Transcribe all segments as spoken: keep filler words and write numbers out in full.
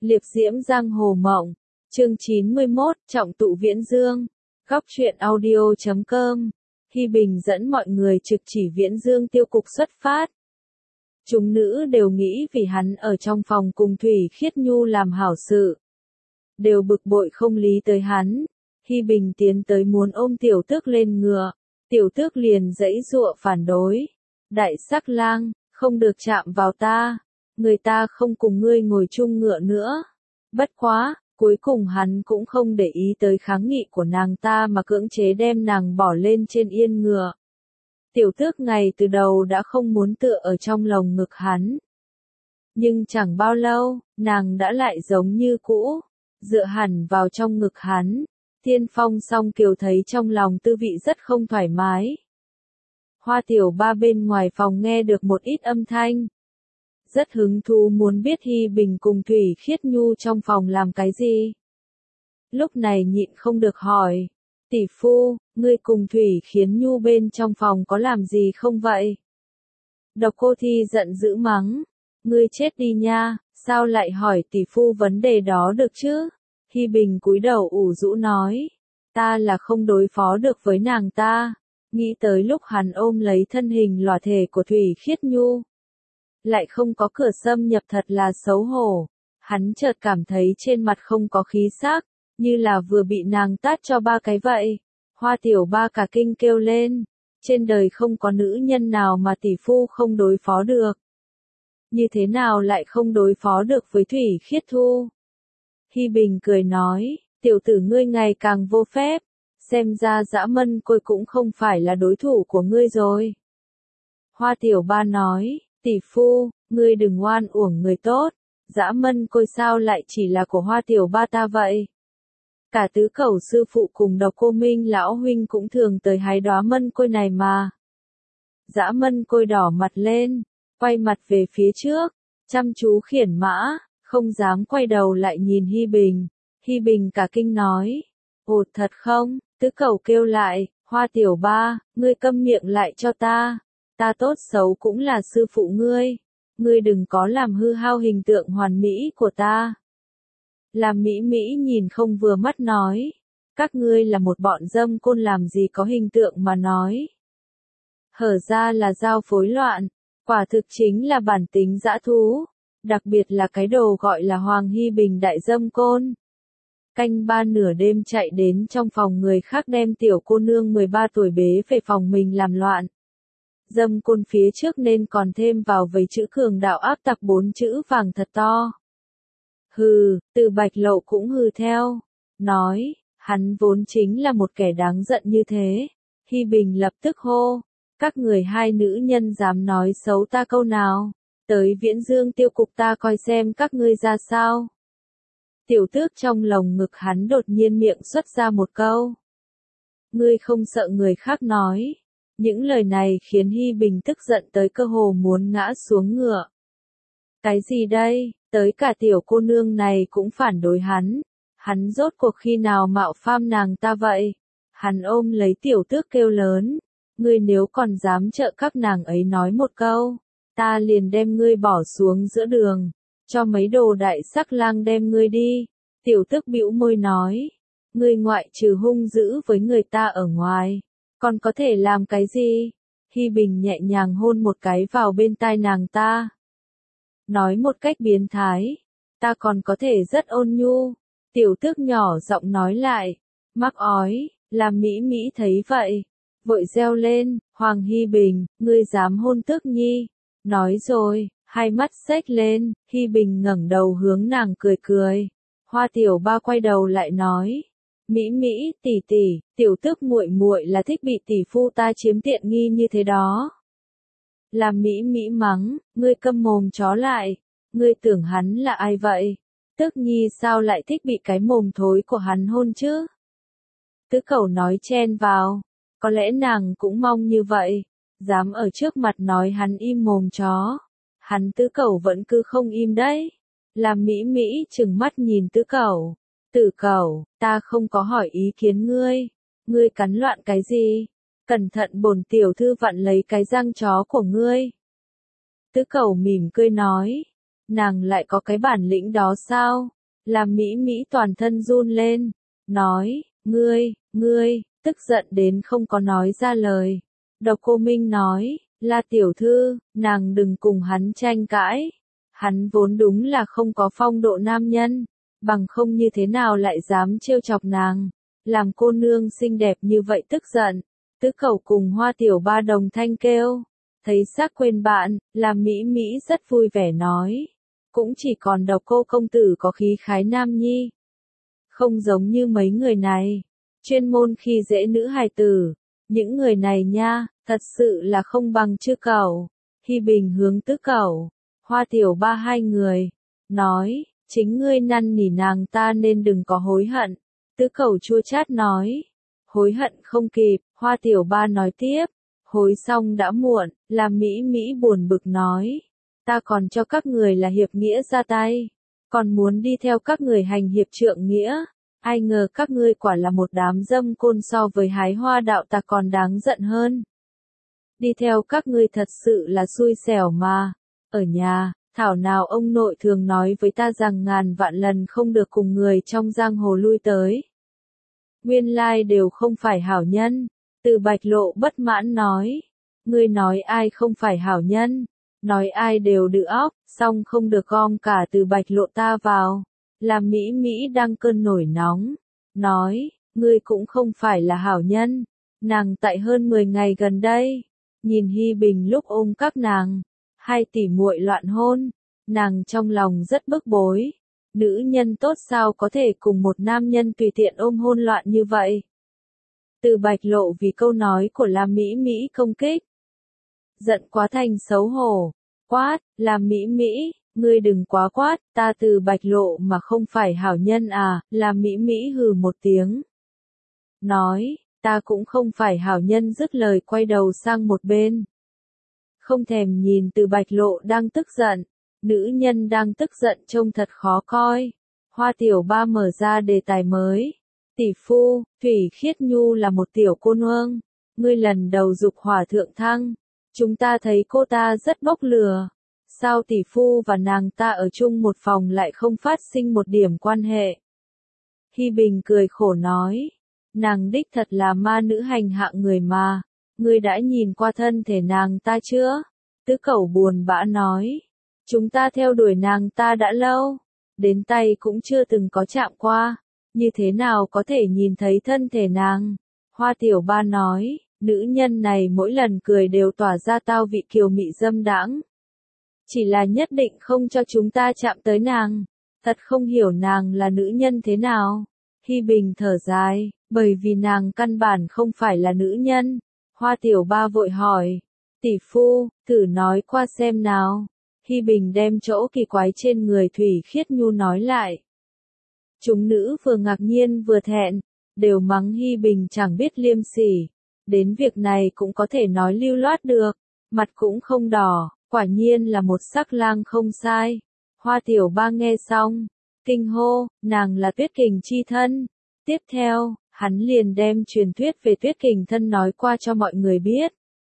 Liệp diễm giang hồ mộng. Chương chín mươi mốt, trọng tụ viễn dương. Góc truyện audio chấm com. Hi Bình dẫn mọi người trực chỉ viễn dương tiêu cục xuất phát. Chúng nữ đều nghĩ vì hắn ở trong phòng cùng Thủy Khiết Nhu làm hảo sự. Đều bực bội không lý tới hắn. Hi Bình tiến tới muốn ôm tiểu tước lên ngựa. Tiểu tước liền giãy giụa phản đối. Đại sắc lang, không được chạm vào ta. Người ta không cùng ngươi ngồi chung ngựa nữa. Bất quá, cuối cùng hắn cũng không để ý tới kháng nghị của nàng ta mà cưỡng chế đem nàng bỏ lên trên yên ngựa. Tiểu tước ngày từ đầu đã không muốn tựa ở trong lồng ngực hắn. Nhưng chẳng bao lâu, nàng đã lại giống như cũ, dựa hẳn vào trong ngực hắn. Thiên Phong song kiều thấy trong lòng tư vị rất không thoải mái. Hoa tiểu ba bên ngoài phòng nghe được một ít âm thanh. Rất hứng thú muốn biết Hi Bình cùng Thủy Khiết Nhu trong phòng làm cái gì. Lúc này nhịn không được hỏi. Tỷ phu, ngươi cùng Thủy Khiết Nhu bên trong phòng có làm gì không vậy? Độc Cô Thi giận dữ mắng. Ngươi chết đi nha, sao lại hỏi tỷ phu vấn đề đó được chứ? Hi Bình cúi đầu ủ rũ nói. Ta là không đối phó được với nàng ta. Nghĩ tới lúc hắn ôm lấy thân hình lòa thể của Thủy Khiết Nhu. Lại không có cửa xâm nhập thật là xấu hổ. Hắn chợt cảm thấy trên mặt không có khí sắc, như là vừa bị nàng tát cho ba cái vậy. Hoa tiểu ba cả kinh kêu lên. Trên đời không có nữ nhân nào mà tỷ phu không đối phó được. Như thế nào lại không đối phó được với Thủy Khiết Thu? Hi Bình cười nói, tiểu tử ngươi ngày càng vô phép. Xem ra Dã Mân Côi cũng không phải là đối thủ của ngươi rồi. Hoa tiểu ba nói. Tỷ phu, ngươi đừng oan uổng người tốt, Dã Mân Côi sao lại chỉ là của Hoa tiểu ba ta vậy? Cả tứ cẩu sư phụ cùng Độc Cô Minh lão huynh cũng thường tới hái đóa mân côi này mà. Dã Mân Côi đỏ mặt lên, quay mặt về phía trước, chăm chú khiển mã, không dám quay đầu lại nhìn Hi Bình. Hi Bình cả kinh nói, ồ thật không? Tứ cẩu kêu lại, Hoa tiểu ba, ngươi câm miệng lại cho ta. Ta tốt xấu cũng là sư phụ ngươi, ngươi đừng có làm hư hao hình tượng hoàn mỹ của ta. Làm Mỹ Mỹ nhìn không vừa mắt nói, các ngươi là một bọn dâm côn làm gì có hình tượng mà nói. Hở ra là giao phối loạn, quả thực chính là bản tính dã thú, đặc biệt là cái đồ gọi là Hoàng Hi Bình đại dâm côn. Canh ba nửa đêm chạy đến trong phòng người khác đem tiểu cô nương mười ba tuổi bế về phòng mình làm loạn. Dâm côn phía trước nên còn thêm vào vầy chữ cường đạo áp tặc bốn chữ vàng thật to. Hừ, Từ Bạch Lộ cũng hừ theo. Nói, hắn vốn chính là một kẻ đáng giận như thế. Hi Bình lập tức hô. Các người hai nữ nhân dám nói xấu ta câu nào. Tới Viễn Dương tiêu cục ta coi xem các ngươi ra sao. Tiểu tước trong lồng ngực hắn đột nhiên miệng xuất ra một câu. Ngươi không sợ người khác nói. Những lời này khiến Hi Bình tức giận tới cơ hồ muốn ngã xuống ngựa. Cái gì đây, tới cả tiểu cô nương này cũng phản đối hắn. Hắn rốt cuộc khi nào mạo phạm nàng ta vậy? Hắn ôm lấy tiểu tước kêu lớn. Ngươi nếu còn dám trợ các nàng ấy nói một câu, ta liền đem ngươi bỏ xuống giữa đường, cho mấy đồ đại sắc lang đem ngươi đi. Tiểu tước bĩu môi nói. Ngươi ngoại trừ hung dữ với người ta ở ngoài. Còn có thể làm cái gì? Hi Bình nhẹ nhàng hôn một cái vào bên tai nàng ta. Nói một cách biến thái. Ta còn có thể rất ôn nhu. Tiểu tước nhỏ giọng nói lại. Mắc ói, làm Mỹ Mỹ thấy vậy. Vội reo lên, Hoàng Hi Bình, ngươi dám hôn tước nhi. Nói rồi, hai mắt xếch lên, Hi Bình ngẩng đầu hướng nàng cười cười. Hoa tiểu ba quay đầu lại nói. Mỹ Mỹ, tỷ tỷ, tiểu tước muội muội là thích bị tỷ phu ta chiếm tiện nghi như thế đó. Làm Mỹ Mỹ mắng, ngươi câm mồm chó lại, ngươi tưởng hắn là ai vậy? Tước nhi sao lại thích bị cái mồm thối của hắn hôn chứ? Tứ cẩu nói chen vào, có lẽ nàng cũng mong như vậy, dám ở trước mặt nói hắn im mồm chó. Hắn tứ cẩu vẫn cứ không im đấy. Làm Mỹ Mỹ trừng mắt nhìn tứ cẩu. Tử cẩu, ta không có hỏi ý kiến ngươi. Ngươi cắn loạn cái gì? Cẩn thận bổn tiểu thư vặn lấy cái răng chó của ngươi. Tứ cẩu mỉm cười nói. nàng lại có cái bản lĩnh đó sao? Làm Mỹ Mỹ toàn thân run lên, nói, ngươi, ngươi, tức giận đến không có nói ra lời. Độc Cô Minh nói, La tiểu thư, nàng đừng cùng hắn tranh cãi. Hắn vốn đúng là không có phong độ nam nhân, bằng không như thế nào lại dám trêu chọc nàng. Làm cô nương xinh đẹp như vậy tức giận. Tứ Cẩu cùng Hoa Tiểu Ba đồng thanh kêu. Thấy xác quên bạn, làm Mỹ Mỹ rất vui vẻ nói. Cũng chỉ còn Độc Cô công tử có khí khái nam nhi. Không giống như mấy người này. Chuyên môn khi dễ nữ hài tử. Những người này nha, thật sự là không bằng Trư Cẩu. Hi Bình hướng Tứ Cẩu, Hoa Tiểu Ba hai người. Nói, chính ngươi năn nỉ nàng ta nên đừng có hối hận. Tứ Cẩu chua chát nói. Hối hận không kịp, Hoa Tiểu Ba nói tiếp. Hối xong đã muộn, làm Mỹ Mỹ buồn bực nói. Ta còn cho các người là hiệp nghĩa ra tay. Còn muốn đi theo các người hành hiệp trượng nghĩa. Ai ngờ các ngươi quả là một đám dâm côn, so với hái hoa đạo ta còn đáng giận hơn. Đi theo các ngươi thật sự là xui xẻo mà. Ở nhà, thảo nào ông nội thường nói với ta rằng ngàn vạn lần không được cùng người trong giang hồ lui tới. Nguyên lai đều không phải hảo nhân. Từ Bạch Lộ bất mãn nói. Ngươi nói ai không phải hảo nhân. Nói ai đều đự óc, xong không được gom cả Từ Bạch Lộ ta vào. Làm Mỹ Mỹ đang cơn nổi nóng. Nói, ngươi cũng không phải là hảo nhân. Nàng tại hơn mười ngày gần đây. Nhìn Hi Bình lúc ôm các nàng. Hai tỷ muội loạn hôn. Nàng trong lòng rất bức bối. Nữ nhân tốt sao có thể cùng một nam nhân tùy tiện ôm hôn loạn như vậy. Từ Bạch Lộ vì câu nói của Lam Mỹ Mỹ công kích. Giận quá thành xấu hổ. Quát, Lam Mỹ Mỹ, ngươi đừng quá quát, ta Từ Bạch Lộ mà không phải hảo nhân à, Lam Mỹ Mỹ hừ một tiếng. Nói, ta cũng không phải hảo nhân, dứt lời quay đầu sang một bên. Không thèm nhìn Từ Bạch Lộ đang tức giận. Nữ nhân đang tức giận trông thật khó coi. Hoa Tiểu Ba mở ra đề tài mới. Tỷ phu, Thủy Khiết Nhu là một tiểu cô nương. Ngươi lần đầu dục hỏa thượng thăng. Chúng ta thấy cô ta rất bốc lửa. Sao tỷ phu và nàng ta ở chung một phòng lại không phát sinh một điểm quan hệ? Hi Bình cười khổ nói. Nàng đích thật là ma nữ hành hạ người mà. Ngươi đã nhìn qua thân thể nàng ta chưa? Tứ Cẩu buồn bã nói. Chúng ta theo đuổi nàng ta đã lâu. Đến tay cũng chưa từng có chạm qua. Như thế nào có thể nhìn thấy thân thể nàng? Hoa Tiểu Ba nói. Nữ nhân này mỗi lần cười đều tỏa ra tao vị kiều mị dâm đãng. Chỉ là nhất định không cho chúng ta chạm tới nàng. Thật không hiểu nàng là nữ nhân thế nào. Hi Bình thở dài, bởi vì nàng căn bản không phải là nữ nhân. Hoa Tiểu Ba vội hỏi. Tỷ phu, thử nói qua xem nào. Hi Bình đem chỗ kỳ quái trên người Thủy Khiết Nhu nói lại. Chúng nữ vừa ngạc nhiên vừa thẹn, đều mắng Hi Bình chẳng biết liêm sỉ. Đến việc này cũng có thể nói lưu loát được, mặt cũng không đỏ, quả nhiên là một sắc lang không sai. Hoa Tiểu Ba nghe xong, kinh hô, nàng là Tuyết Kình chi thân. Tiếp theo, hắn liền đem truyền thuyết về Tuyết Kình thân nói qua cho mọi người biết.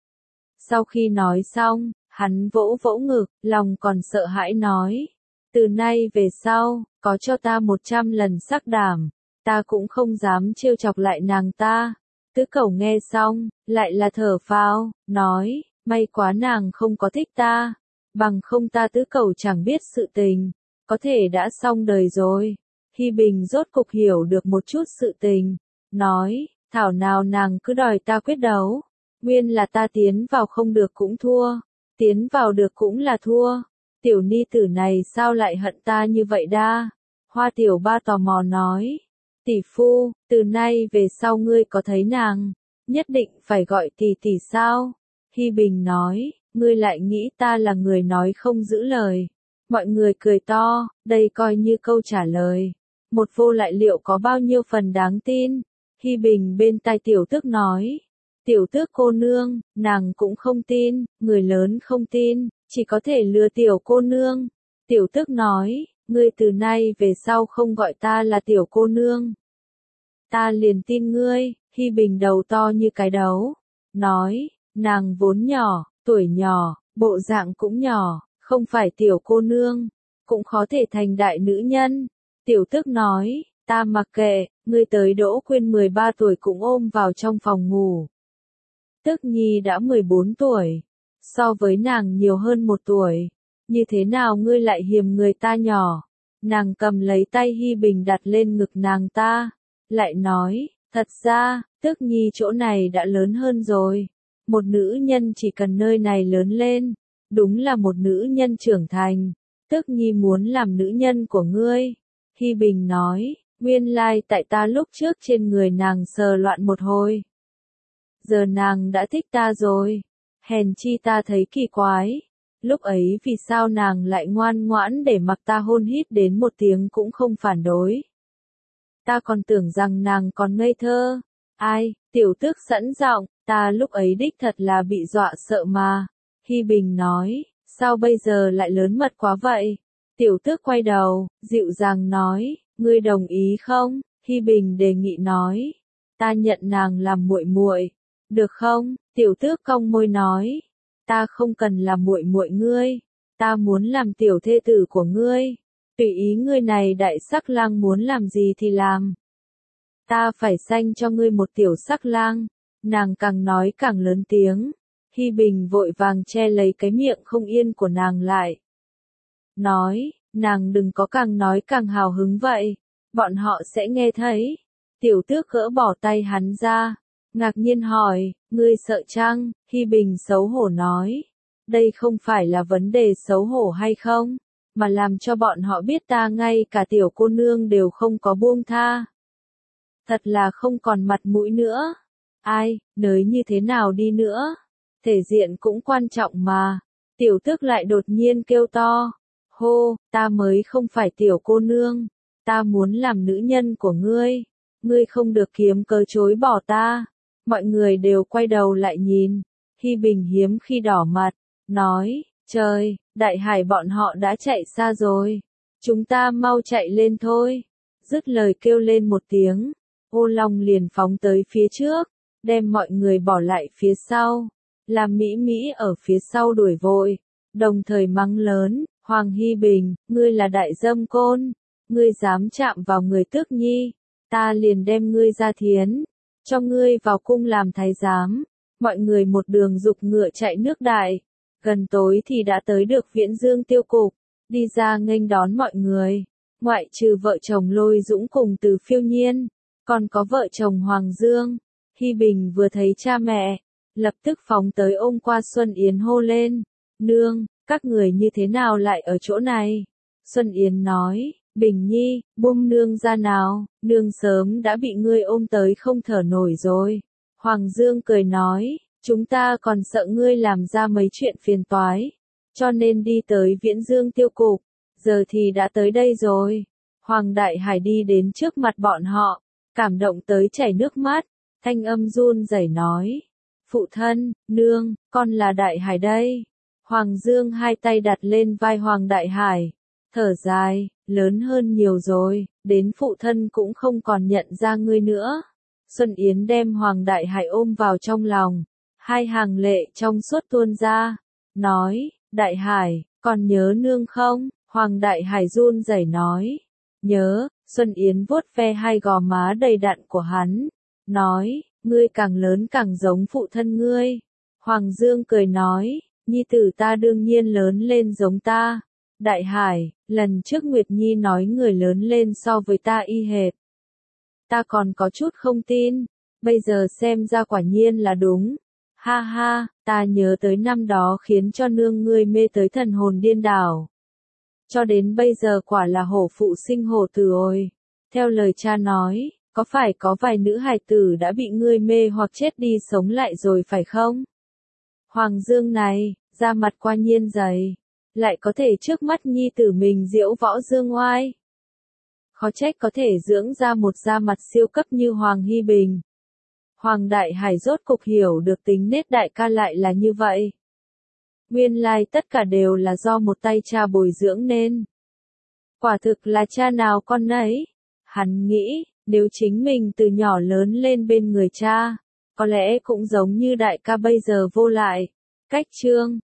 Sau khi nói xong, hắn vỗ vỗ ngực, lòng còn sợ hãi nói. Từ nay về sau, có cho ta một trăm lần sắc đảm, ta cũng không dám trêu chọc lại nàng ta. Tứ Cẩu nghe xong, lại là thở phào, nói, may quá nàng không có thích ta. Bằng không ta Tứ Cẩu chẳng biết sự tình, có thể đã xong đời rồi. Hi Bình rốt cục hiểu được một chút sự tình, nói, thảo nào nàng cứ đòi ta quyết đấu. Nguyên là ta tiến vào không được cũng thua, tiến vào được cũng là thua. Tiểu ni tử này sao lại hận ta như vậy đa? Hoa Tiểu Ba tò mò nói. Tỷ phu, từ nay về sau ngươi có thấy nàng, nhất định phải gọi tỷ tỷ sao? Hi Bình nói, ngươi lại nghĩ ta là người nói không giữ lời. Mọi người cười to, đây coi như câu trả lời. Một vô lại liệu có bao nhiêu phần đáng tin? Hi Bình bên tai Tiểu Tước nói. Tiểu Tước cô nương, nàng cũng không tin, người lớn không tin, chỉ có thể lừa tiểu cô nương. Tiểu Tước nói, ngươi từ nay về sau không gọi ta là tiểu cô nương. Ta liền tin ngươi. Hi Bình đầu to như cái đấu. Nói, nàng vốn nhỏ, tuổi nhỏ, bộ dạng cũng nhỏ, không phải tiểu cô nương. cũng khó thể thành đại nữ nhân. Tiểu Tước nói, ta mặc kệ, ngươi tới Đỗ Quyên mười ba tuổi cũng ôm vào trong phòng ngủ. Tước Nhi đã mười bốn tuổi, so với nàng nhiều hơn một tuổi, như thế nào ngươi lại hiềm người ta nhỏ? Nàng cầm lấy tay Hi Bình đặt lên ngực nàng ta, lại nói, thật ra, Tước Nhi chỗ này đã lớn hơn rồi, một nữ nhân chỉ cần nơi này lớn lên, đúng là một nữ nhân trưởng thành, Tước Nhi muốn làm nữ nhân của ngươi. Hi Bình nói, nguyên lai tại ta lúc trước trên người nàng sờ loạn một hồi. Giờ nàng đã thích ta rồi, hèn chi ta thấy kỳ quái. Lúc ấy vì sao nàng lại ngoan ngoãn để mặc ta hôn hít đến một tiếng cũng không phản đối. Ta còn tưởng rằng nàng còn ngây thơ. Ai, Tiểu Tước sẵn giọng, ta lúc ấy đích thật là bị dọa sợ mà. Hi Bình nói, sao bây giờ lại lớn mật quá vậy? Tiểu Tước quay đầu, dịu dàng nói, ngươi đồng ý không? Hi Bình đề nghị nói, ta nhận nàng làm muội muội, được không? Tiểu Tước cong môi nói, ta không cần làm muội muội ngươi, ta muốn làm tiểu thê tử của ngươi, tùy ý ngươi này đại sắc lang muốn làm gì thì làm. Ta phải sanh cho ngươi một tiểu sắc lang. Nàng càng nói càng lớn tiếng. Hi Bình vội vàng che lấy cái miệng không yên của nàng lại. Nói, nàng đừng có càng nói càng hào hứng vậy, bọn họ sẽ nghe thấy. Tiểu Tước gỡ bỏ tay hắn ra, ngạc nhiên hỏi, ngươi sợ chăng? Hi Bình xấu hổ nói, đây không phải là vấn đề xấu hổ hay không, mà làm cho bọn họ biết ta ngay cả tiểu cô nương đều không có buông tha. Thật là không còn mặt mũi nữa. Ai, nới như thế nào đi nữa? Thể diện cũng quan trọng mà. Tiểu Tước lại đột nhiên kêu to. Hô, ta mới không phải tiểu cô nương. Ta muốn làm nữ nhân của ngươi. Ngươi không được kiếm cớ chối bỏ ta. Mọi người đều quay đầu lại nhìn. Hi Bình hiếm khi đỏ mặt. Nói, trời, đại hải bọn họ đã chạy xa rồi. Chúng ta mau chạy lên thôi. Dứt lời kêu lên một tiếng. Ô Long liền phóng tới phía trước, đem mọi người bỏ lại phía sau. Làm Mỹ Mỹ ở phía sau đuổi vội, đồng thời mắng lớn, Hoàng Hi Bình, ngươi là đại dâm côn, ngươi dám chạm vào người Tước Nhi, ta liền đem ngươi ra thiến, cho ngươi vào cung làm thái giám. Mọi người một đường dục ngựa chạy nước đại, gần tối thì đã tới được Viễn Dương Tiêu Cục, đi ra nghênh đón mọi người, ngoại trừ vợ chồng Lôi Dũng cùng Từ Phiêu Nhiên. Còn có vợ chồng Hoàng Dương. Hi Bình vừa thấy cha mẹ, lập tức phóng tới ôm qua Xuân Yến hô lên. Nương, các người như thế nào lại ở chỗ này? Xuân Yến nói, Bình Nhi, buông nương ra nào, nương sớm đã bị ngươi ôm tới không thở nổi rồi. Hoàng Dương cười nói, chúng ta còn sợ ngươi làm ra mấy chuyện phiền toái, cho nên đi tới Viễn Dương Tiêu Cục, giờ thì đã tới đây rồi. Hoàng Đại Hải đi đến trước mặt bọn họ, cảm động tới chảy nước mắt, thanh âm run rẩy nói, phụ thân, nương, con là Đại Hải đây. Hoàng Dương hai tay đặt lên vai Hoàng Đại Hải, thở dài, lớn hơn nhiều rồi, đến phụ thân cũng không còn nhận ra ngươi nữa. Xuân Yến đem Hoàng Đại Hải ôm vào trong lòng, hai hàng lệ trong suốt tuôn ra, nói, Đại Hải, còn nhớ nương không? Hoàng Đại Hải run rẩy nói, nhớ. Xuân Yến vuốt ve hai gò má đầy đặn của hắn, nói, ngươi càng lớn càng giống phụ thân ngươi. Hoàng Dương cười nói, nhi tử ta đương nhiên lớn lên giống ta. Đại Hải, lần trước Nguyệt Nhi nói người lớn lên so với ta y hệt. Ta còn có chút không tin, bây giờ xem ra quả nhiên là đúng. Ha ha, ta nhớ tới năm đó khiến cho nương ngươi mê tới thần hồn điên đảo. Cho đến bây giờ quả là hổ phụ sinh hổ tử ôi. Theo lời cha nói, có phải có vài nữ hài tử đã bị ngươi mê hoặc chết đi sống lại rồi phải không? Hoàng Dương này, da mặt qua nhiên dày, lại có thể trước mắt nhi tử mình diễu võ dương oai. Khó trách có thể dưỡng ra một da mặt siêu cấp như Hoàng Hi Bình. Hoàng Đại Hải rốt cục hiểu được tính nết đại ca lại là như vậy. Nguyên lai tất cả đều là do một tay cha bồi dưỡng nên. Quả thực là cha nào con nấy. Hắn nghĩ, nếu chính mình từ nhỏ lớn lên bên người cha, có lẽ cũng giống như đại ca bây giờ vô lại. Cách chương